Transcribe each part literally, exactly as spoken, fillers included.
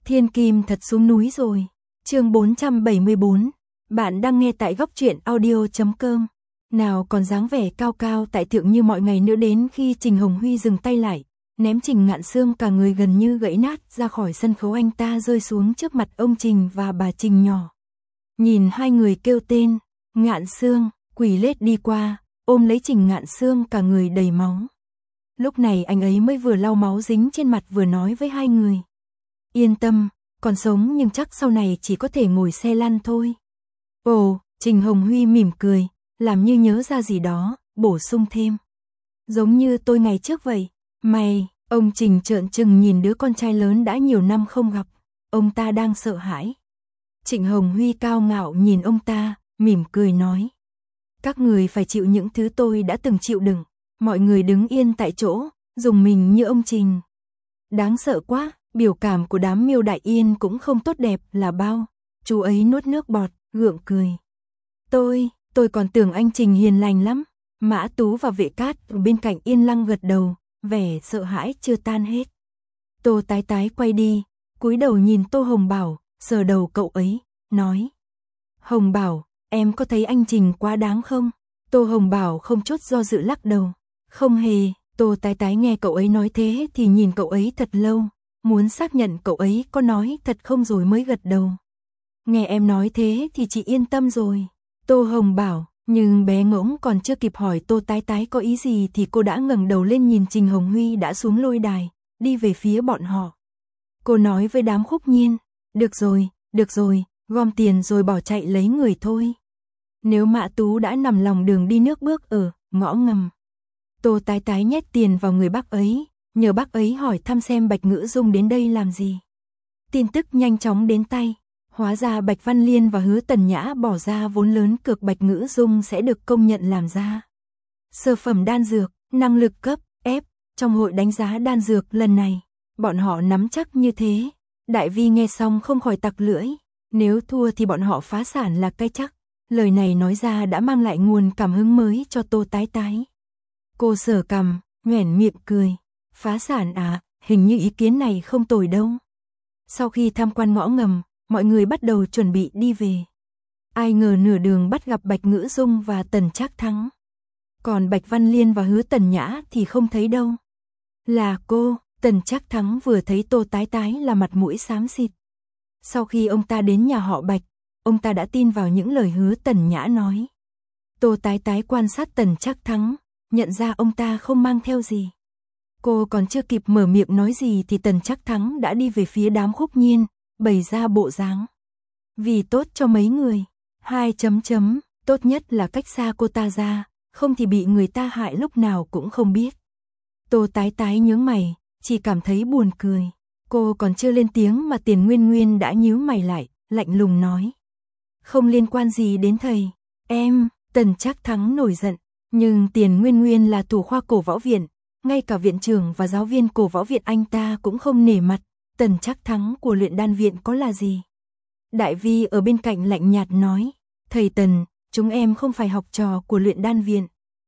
Thiên kim thật xuống núi rồi. Chương bốn trăm bảy mươi bốn. Bạn đang nghe tại góc truyện audio chấm com. Nào còn dáng vẻ cao cao tại thượng như mọi ngày nữa, đến khi Trình Hồng Huy dừng tay lại, ném Trình Ngạn Sương cả người gần như gãy nát ra khỏi sân khấu, anh ta rơi xuống trước mặt ông Trình và bà Trình nhỏ. Nhìn hai người kêu tên, Ngạn Sương, quỳ lết đi qua, ôm lấy Trình Ngạn Sương cả người đầy máu. Lúc này anh ấy mới vừa lau máu dính trên mặt vừa nói với hai người. Yên tâm, còn sống nhưng chắc sau này chỉ có thể ngồi xe lăn thôi. Ồ, Trình Hồng Huy mỉm cười, làm như nhớ ra gì đó, bổ sung thêm. Giống như tôi ngày trước vậy. Mày, ông Trình trợn trừng nhìn đứa con trai lớn đã nhiều năm không gặp, ông ta đang sợ hãi. Trịnh Hồng Huy cao ngạo nhìn ông ta, mỉm cười nói. Các người phải chịu những thứ tôi đã từng chịu đựng. Mọi người đứng yên tại chỗ, dùng mình như ông Trình. Đáng sợ quá, biểu cảm của đám Miêu Đại Yên cũng không tốt đẹp là bao. Chú ấy nuốt nước bọt, gượng cười. Tôi, tôi còn tưởng anh Trình hiền lành lắm. Mã Tú và Vệ Cát ở bên cạnh yên lặng gật đầu, vẻ sợ hãi chưa tan hết. Tô Tái Tái quay đi, cúi đầu nhìn Tô Hồng Bảo, sờ đầu cậu ấy, nói. Hồng Bảo, em có thấy anh Trình quá đáng không? Tô Hồng Bảo không chút do dự lắc đầu. Không hề. Tô Tái Tái nghe cậu ấy nói thế thì nhìn cậu ấy thật lâu, muốn xác nhận cậu ấy có nói thật không rồi mới gật đầu. Nghe em nói thế thì chị yên tâm rồi. Tô Hồng Bảo, nhưng bé ngỗng còn chưa kịp hỏi Tô Tái Tái có ý gì thì cô đã ngẩng đầu lên nhìn Trình Hồng Huy đã xuống lôi đài, đi về phía bọn họ. Cô nói với đám Khúc Nhiên, được rồi, được rồi, gom tiền rồi bỏ chạy lấy người thôi. Nếu Mã Tú đã nằm lòng đường đi nước bước ở ngõ ngầm. Tô Tái Tái nhét tiền vào người bác ấy, nhờ bác ấy hỏi thăm xem Bạch Ngữ Dung đến đây làm gì. Tin tức nhanh chóng đến tay, hóa ra Bạch Văn Liên và Hứa Tần Nhã bỏ ra vốn lớn cược Bạch Ngữ Dung sẽ được công nhận làm ra sơ phẩm đan dược, năng lực cấp F, trong hội đánh giá đan dược lần này, bọn họ nắm chắc như thế. Đại Vi nghe xong không khỏi tặc lưỡi, nếu thua thì bọn họ phá sản là cái chắc. Lời này nói ra đã mang lại nguồn cảm hứng mới cho Tô Tái Tái. Cô sờ cằm, nhoẻn miệng cười. Phá sản à, hình như ý kiến này không tồi đâu. Sau khi tham quan ngõ ngầm, mọi người bắt đầu chuẩn bị đi về. Ai ngờ nửa đường bắt gặp Bạch Ngữ Dung và Tần Trác Thắng. Còn Bạch Văn Liên và Hứa Tần Nhã thì không thấy đâu. Là cô, Tần Trác Thắng vừa thấy Tô Tái Tái là mặt mũi xám xịt. Sau khi ông ta đến nhà họ Bạch, ông ta đã tin vào những lời Hứa Tần Nhã nói. Tô Tái Tái quan sát Tần Trác Thắng, nhận ra ông ta không mang theo gì. Cô còn chưa kịp mở miệng nói gì thì Tần Trác Thắng đã đi về phía đám Khúc Nhiên, bày ra bộ dáng. Vì tốt cho mấy người, hai chấm chấm, tốt nhất là cách xa cô ta ra, không thì bị người ta hại lúc nào cũng không biết. Tô Tái Tái nhướng mày, chỉ cảm thấy buồn cười. Cô còn chưa lên tiếng mà Tiền Nguyên Nguyên đã nhíu mày lại, lạnh lùng nói. Không liên quan gì đến thầy, em. Tần Trác Thắng nổi giận, nhưng Tiền Nguyên Nguyên là thủ khoa cổ võ viện, ngay cả viện trưởng và giáo viên cổ võ viện anh ta cũng không nể mặt. Tần Trác Thắng của luyện đan viện có là gì? Đại Vi ở bên cạnh lạnh nhạt nói, thầy Tần, chúng em không phải học trò của luyện đan viện.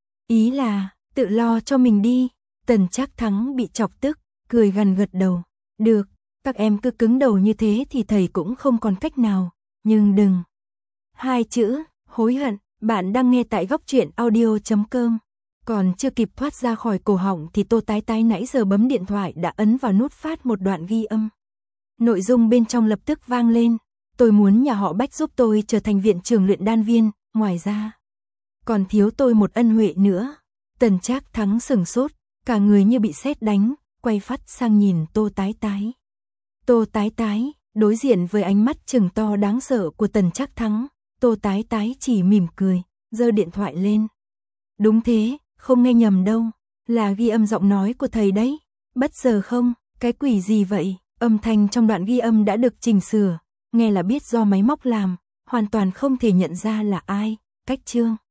Ý là, tự lo cho mình đi. Tần Trác Thắng bị chọc tức, cười gằn gật đầu. Được, các em cứ cứng đầu như thế thì thầy cũng không còn cách nào, nhưng đừng. Hai chữ, hối hận. Bạn đang nghe tại góc truyện audio chấm com. Còn chưa kịp thoát ra khỏi cổ họng thì Tô Tái Tái nãy giờ bấm điện thoại đã ấn vào nút phát một đoạn ghi âm. Nội dung bên trong lập tức vang lên. Tôi muốn nhà họ Bách giúp tôi trở thành viện trưởng luyện đan viên, ngoài ra còn thiếu tôi một ân huệ nữa. Tần Trác Thắng sừng sốt, cả người như bị sét đánh, quay phắt sang nhìn Tô Tái Tái. Tô Tái Tái, đối diện với ánh mắt trừng to đáng sợ của Tần Trác Thắng, Tô Tái Tái chỉ mỉm cười, giơ điện thoại lên. Đúng thế, không nghe nhầm đâu, là ghi âm giọng nói của thầy đấy. Bất giờ không, cái quỷ gì vậy? Âm thanh trong đoạn ghi âm đã được chỉnh sửa, nghe là biết do máy móc làm, hoàn toàn không thể nhận ra là ai. Cách chương